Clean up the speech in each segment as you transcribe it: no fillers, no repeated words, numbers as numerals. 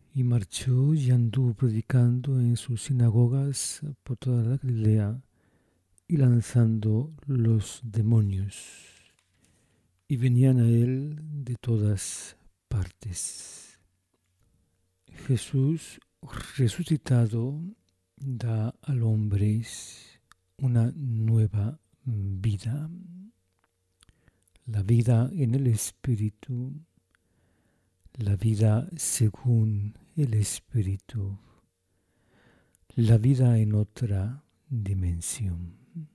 y marchó y anduvo predicando en sus sinagogas por toda la Galilea y lanzando los demonios. Y venían a él de todas partes. Jesús resucitado da al hombre una nueva vida. La vida en el Espíritu, la vida según el Espíritu, la vida en otra dimensión.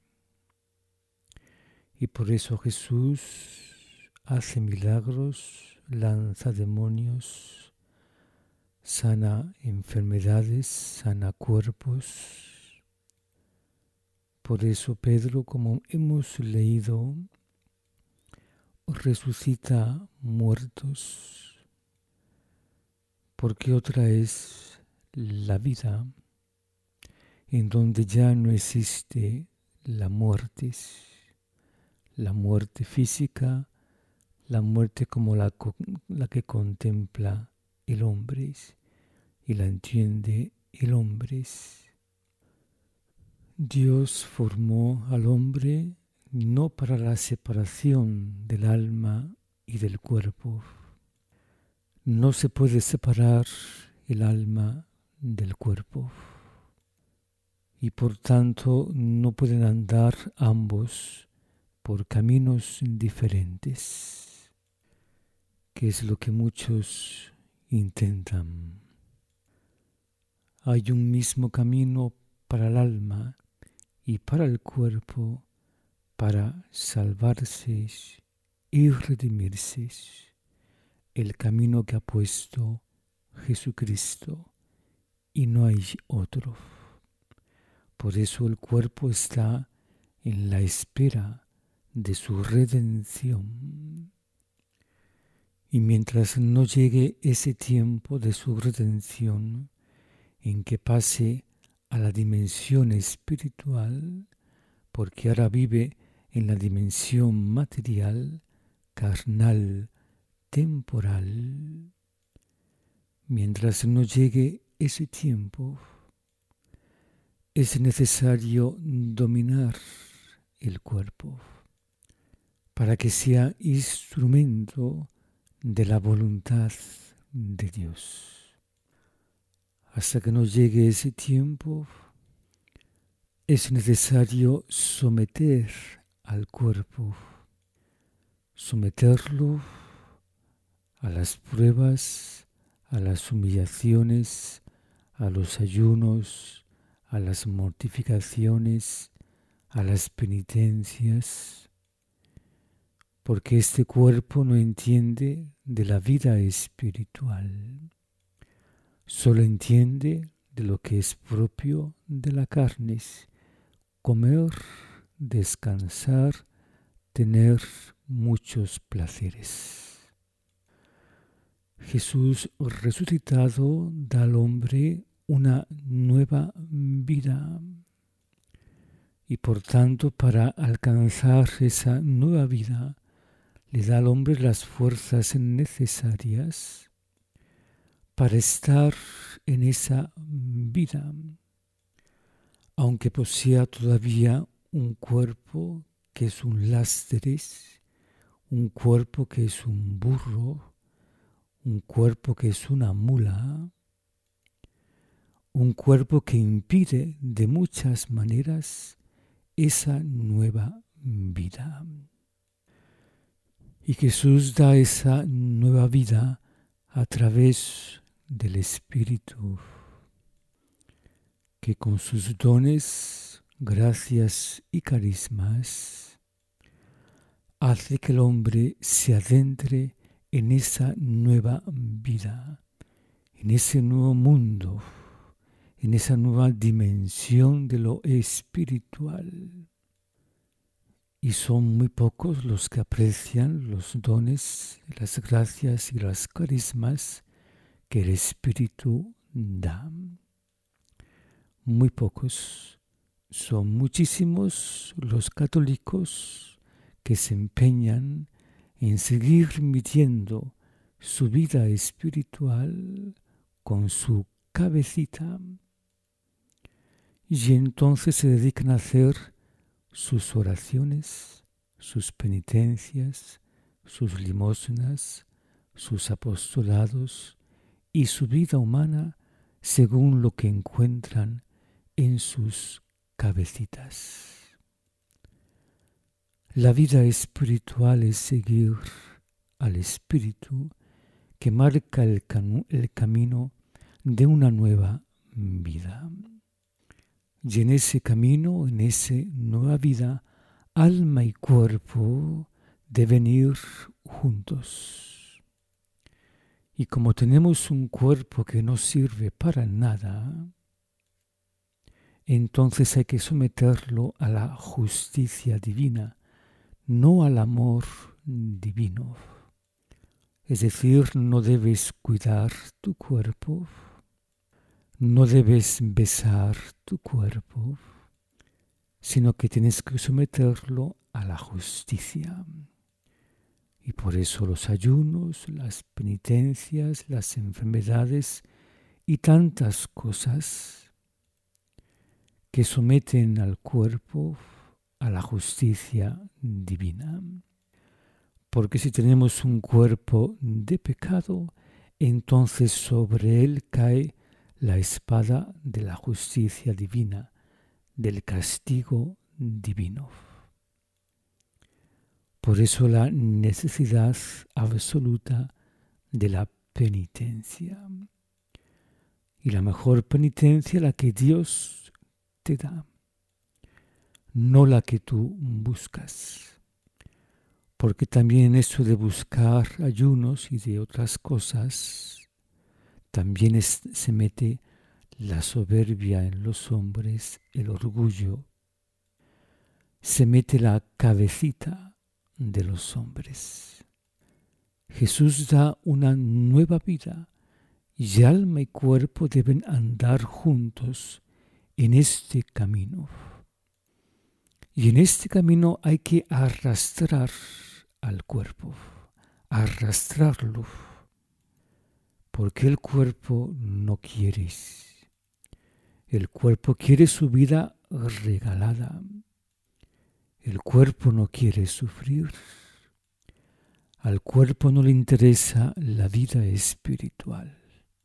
Y por eso Jesús hace milagros, lanza demonios, sana enfermedades, sana cuerpos. Por eso Pedro, como hemos leído, resucita muertos, porque otra es la vida, en donde ya no existe la muerte física, la muerte como la que contempla el hombre y la entiende el hombre. Dios formó al hombre no para la separación del alma y del cuerpo. No se puede separar el alma del cuerpo y por tanto no pueden andar ambos por caminos diferentes, que es lo que muchos intentan. Hay un mismo camino para el alma y para el cuerpo para salvarse y redimirse, el camino que ha puesto Jesucristo y no hay otro. Por eso el cuerpo está en la espera de su redención. Y mientras no llegue ese tiempo de su redención, en que pase a la dimensión espiritual, porque ahora vive en la dimensión material, carnal, temporal. Mientras no llegue ese tiempo, es necesario dominar el cuerpo para que sea instrumento de la voluntad de Dios. Hasta que no llegue ese tiempo, es necesario someter al cuerpo, someterlo a las pruebas, a las humillaciones, a los ayunos, a las mortificaciones, a las penitencias, porque este cuerpo no entiende de la vida espiritual, solo entiende de lo que es propio de la carne, comer, descansar, tener muchos placeres. Jesús resucitado da al hombre una nueva vida y por tanto para alcanzar esa nueva vida le da al hombre las fuerzas necesarias para estar en esa vida, aunque posea todavía un cuerpo que es un lastre, un cuerpo que es un burro, un cuerpo que es una mula, un cuerpo que impide de muchas maneras esa nueva vida. Y Jesús da esa nueva vida a través del Espíritu, que con sus dones, gracias y carismas, hace que el hombre se adentre en esa nueva vida, en ese nuevo mundo, en esa nueva dimensión de lo espiritual. Y son muy pocos los que aprecian los dones, las gracias y los carismas que el Espíritu da. Muy pocos. Son muchísimos los católicos que se empeñan en seguir midiendo su vida espiritual con su cabecita y entonces se dedican a hacer sus oraciones, sus penitencias, sus limosnas, sus apostolados y su vida humana según lo que encuentran en sus cabecitas. La vida espiritual es seguir al Espíritu que marca el camino de una nueva vida. Y en ese camino, en esa nueva vida, alma y cuerpo deben ir juntos. Y como tenemos un cuerpo que no sirve para nada, entonces hay que someterlo a la justicia divina, no al amor divino. Es decir, no debes cuidar tu cuerpo, no debes besar tu cuerpo, sino que tienes que someterlo a la justicia. Y por eso los ayunos, las penitencias, las enfermedades y tantas cosas que someten al cuerpo a la justicia divina. Porque si tenemos un cuerpo de pecado, entonces sobre él cae la espada de la justicia divina, del castigo divino. Por eso la necesidad absoluta de la penitencia. Y la mejor penitencia la que Dios te da, no la que tú buscas. Porque también en eso de buscar ayunos y de otras cosas, también se mete la soberbia en los hombres, el orgullo. Se mete la cabecita de los hombres. Jesús da una nueva vida y alma y cuerpo deben andar juntos en este camino. Y en este camino hay que arrastrar al cuerpo, arrastrarlo, porque el cuerpo no quiere. El cuerpo quiere su vida regalada. El cuerpo no quiere sufrir. Al cuerpo no le interesa la vida espiritual.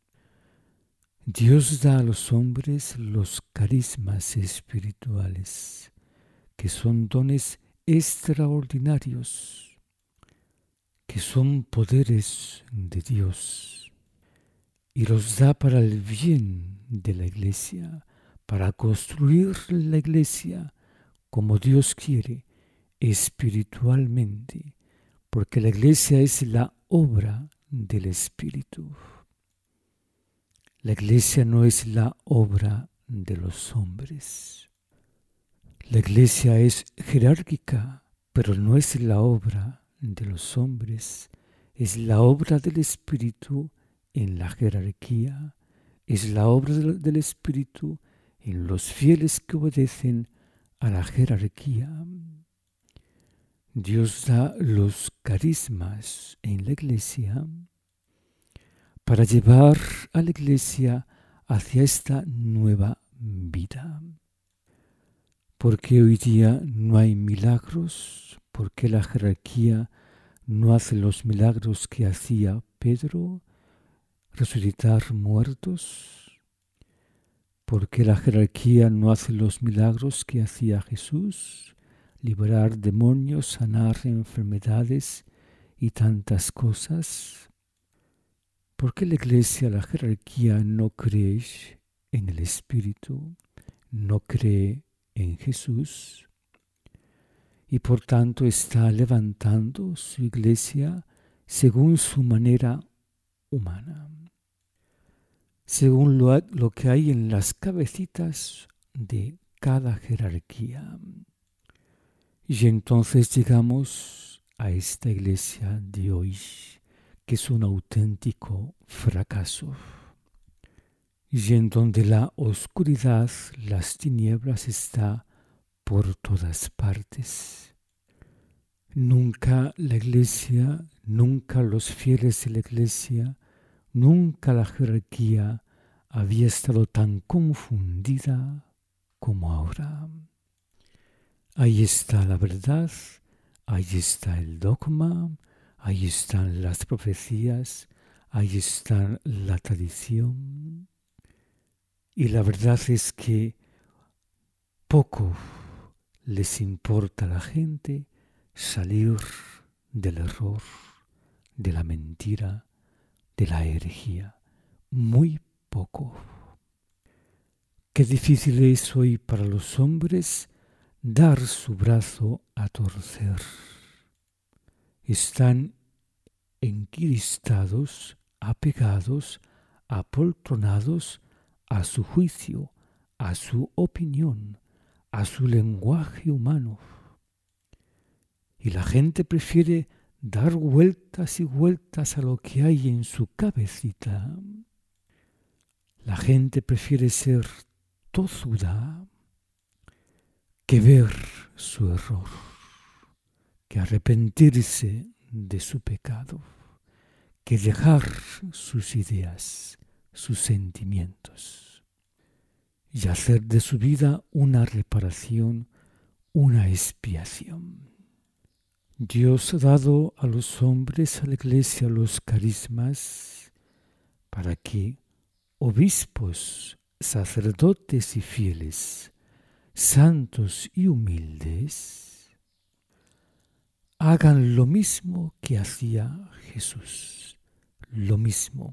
Dios da a los hombres los carismas espirituales, que son dones extraordinarios, que son poderes de Dios, y los da para el bien de la iglesia, para construir la iglesia como Dios quiere, espiritualmente, porque la iglesia es la obra del Espíritu. La iglesia no es la obra de los hombres. La iglesia es jerárquica, pero no es la obra de los hombres. Es la obra del Espíritu en la jerarquía. Es la obra del Espíritu en los fieles que obedecen a la jerarquía. Dios da los carismas en la iglesia para llevar a la iglesia hacia esta nueva vida. Porque hoy día no hay milagros, porque la jerarquía no hace los milagros que hacía Pedro, resucitar muertos, porque la jerarquía no hace los milagros que hacía Jesús, liberar demonios, sanar enfermedades y tantas cosas. Porque la iglesia, la jerarquía no cree en el Espíritu, no cree en Jesús y por tanto está levantando su iglesia según su manera humana, según lo que hay en las cabecitas de cada jerarquía. Y entonces llegamos a esta iglesia de hoy, que es un auténtico fracaso, y en donde la oscuridad, las tinieblas está por todas partes. Nunca la iglesia, nunca los fieles de la iglesia Nunca la jerarquía había estado tan confundida como ahora. Ahí está la verdad, ahí está el dogma, ahí están las profecías, ahí está la tradición. Y la verdad es que poco les importa a la gente salir del error, de la mentira, de la herejía. Muy poco. Qué difícil es hoy para los hombres dar su brazo a torcer. Están encristados, apegados, apoltronados a su juicio, a su opinión, a su lenguaje humano. Y la gente prefiere dar vueltas y vueltas a lo que hay en su cabecita. La gente prefiere ser tozuda que ver su error, que arrepentirse de su pecado, que dejar sus ideas, sus sentimientos y hacer de su vida una reparación, una expiación. Dios ha dado a los hombres, a la Iglesia, los carismas para que obispos, sacerdotes y fieles, santos y humildes, hagan lo mismo que hacía Jesús, lo mismo,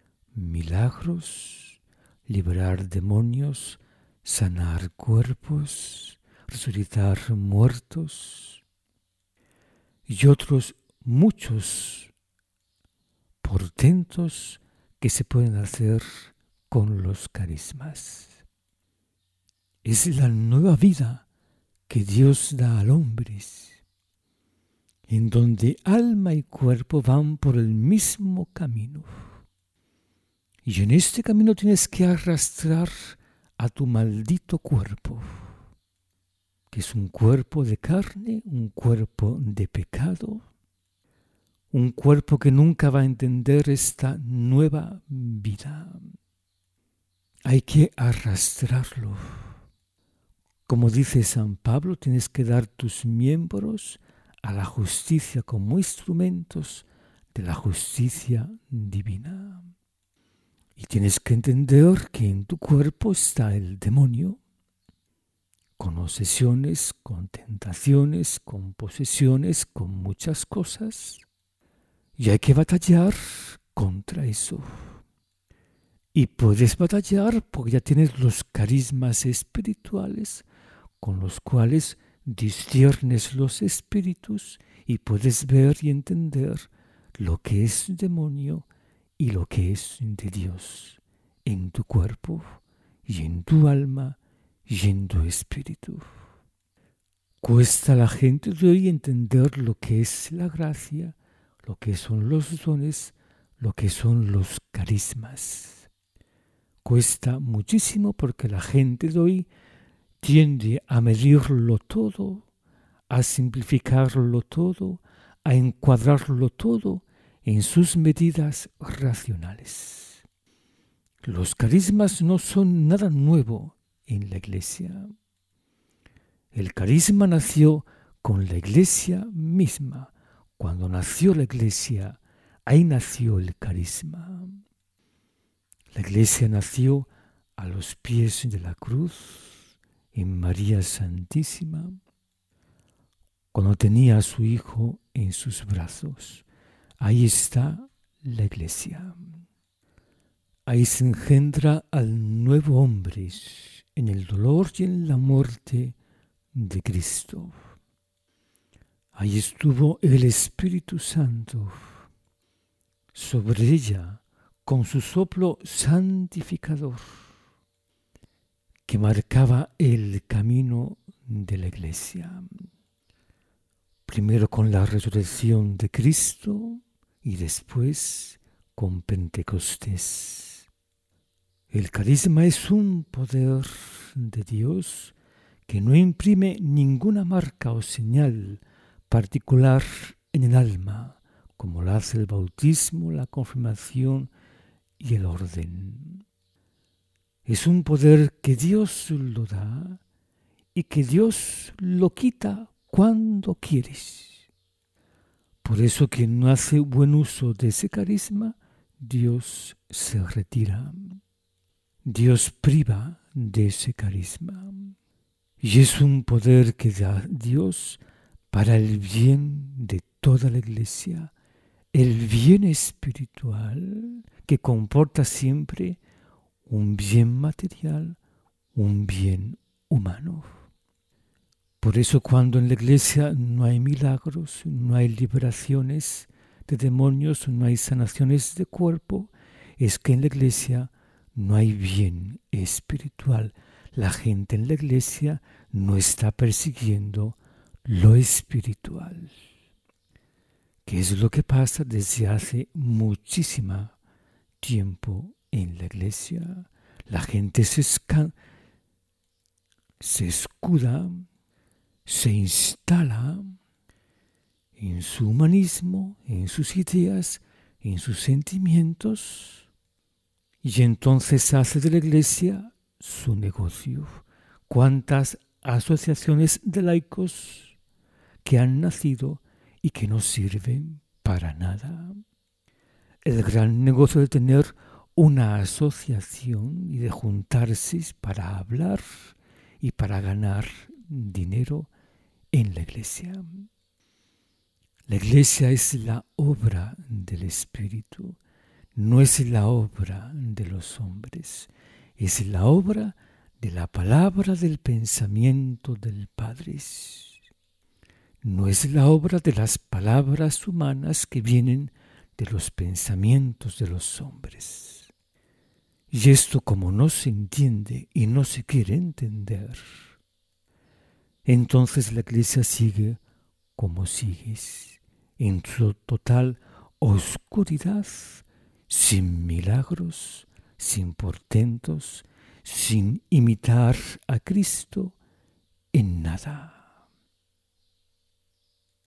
milagros, liberar demonios, sanar cuerpos, resucitar muertos y otros muchos portentos que se pueden hacer con los carismas. Es la nueva vida que Dios da al hombre, en donde alma y cuerpo van por el mismo camino. Y en este camino tienes que arrastrar a tu maldito cuerpo, que es un cuerpo de carne, un cuerpo de pecado, un cuerpo que nunca va a entender esta nueva vida. Hay que arrastrarlo. Como dice San Pablo, tienes que dar tus miembros a la justicia como instrumentos de la justicia divina. Y tienes que entender que en tu cuerpo está el demonio, con obsesiones, con tentaciones, con posesiones, con muchas cosas. Y hay que batallar contra eso. Y puedes batallar porque ya tienes los carismas espirituales con los cuales disciernes los espíritus y puedes ver y entender lo que es demonio y lo que es de Dios en tu cuerpo y en tu alma y en tu espíritu. Cuesta a la gente de hoy entender lo que es la gracia, lo que son los dones, lo que son los carismas. Cuesta muchísimo porque la gente de hoy tiende a medirlo todo, a simplificarlo todo, a encuadrarlo todo en sus medidas racionales. Los carismas no son nada nuevo en la Iglesia. El carisma nació con la Iglesia misma. Cuando nació la Iglesia, ahí nació el carisma. La Iglesia nació a los pies de la cruz, en María Santísima, cuando tenía a su Hijo en sus brazos. Ahí está la Iglesia. Ahí se engendra al nuevo hombre en el dolor y en la muerte de Cristo. Ahí estuvo el Espíritu Santo sobre ella con su soplo santificador que marcaba el camino de la Iglesia. Primero con la resurrección de Cristo y después con Pentecostés. El carisma es un poder de Dios que no imprime ninguna marca o señal particular en el alma, como lo hace el bautismo, la confirmación y el orden. Es un poder que Dios lo da y que Dios lo quita cuando quieres. Por eso quien no hace buen uso de ese carisma, Dios se retira. Dios priva de ese carisma. Y es un poder que da Dios para el bien de toda la Iglesia, el bien espiritual que comporta siempre un bien material, un bien humano. Por eso cuando en la Iglesia no hay milagros, no hay liberaciones de demonios, no hay sanaciones de cuerpo, es que en la Iglesia no hay bien espiritual. La gente en la Iglesia no está persiguiendo lo espiritual, que es lo que pasa desde hace muchísimo tiempo en la Iglesia. La gente se escuda, se instala en su humanismo, en sus ideas, en sus sentimientos, y entonces hace de la Iglesia su negocio. ¿Cuántas asociaciones de laicos que han nacido y que no sirven para nada? El gran negocio de tener una asociación y de juntarse para hablar y para ganar dinero en la Iglesia. La Iglesia es la obra del Espíritu, no es la obra de los hombres, es la obra de la palabra del pensamiento del Padre. No es la obra de las palabras humanas que vienen de los pensamientos de los hombres. Y esto, como no se entiende y no se quiere entender, entonces la Iglesia sigue como sigues, en su total oscuridad, sin milagros, sin portentos, sin imitar a Cristo en nada.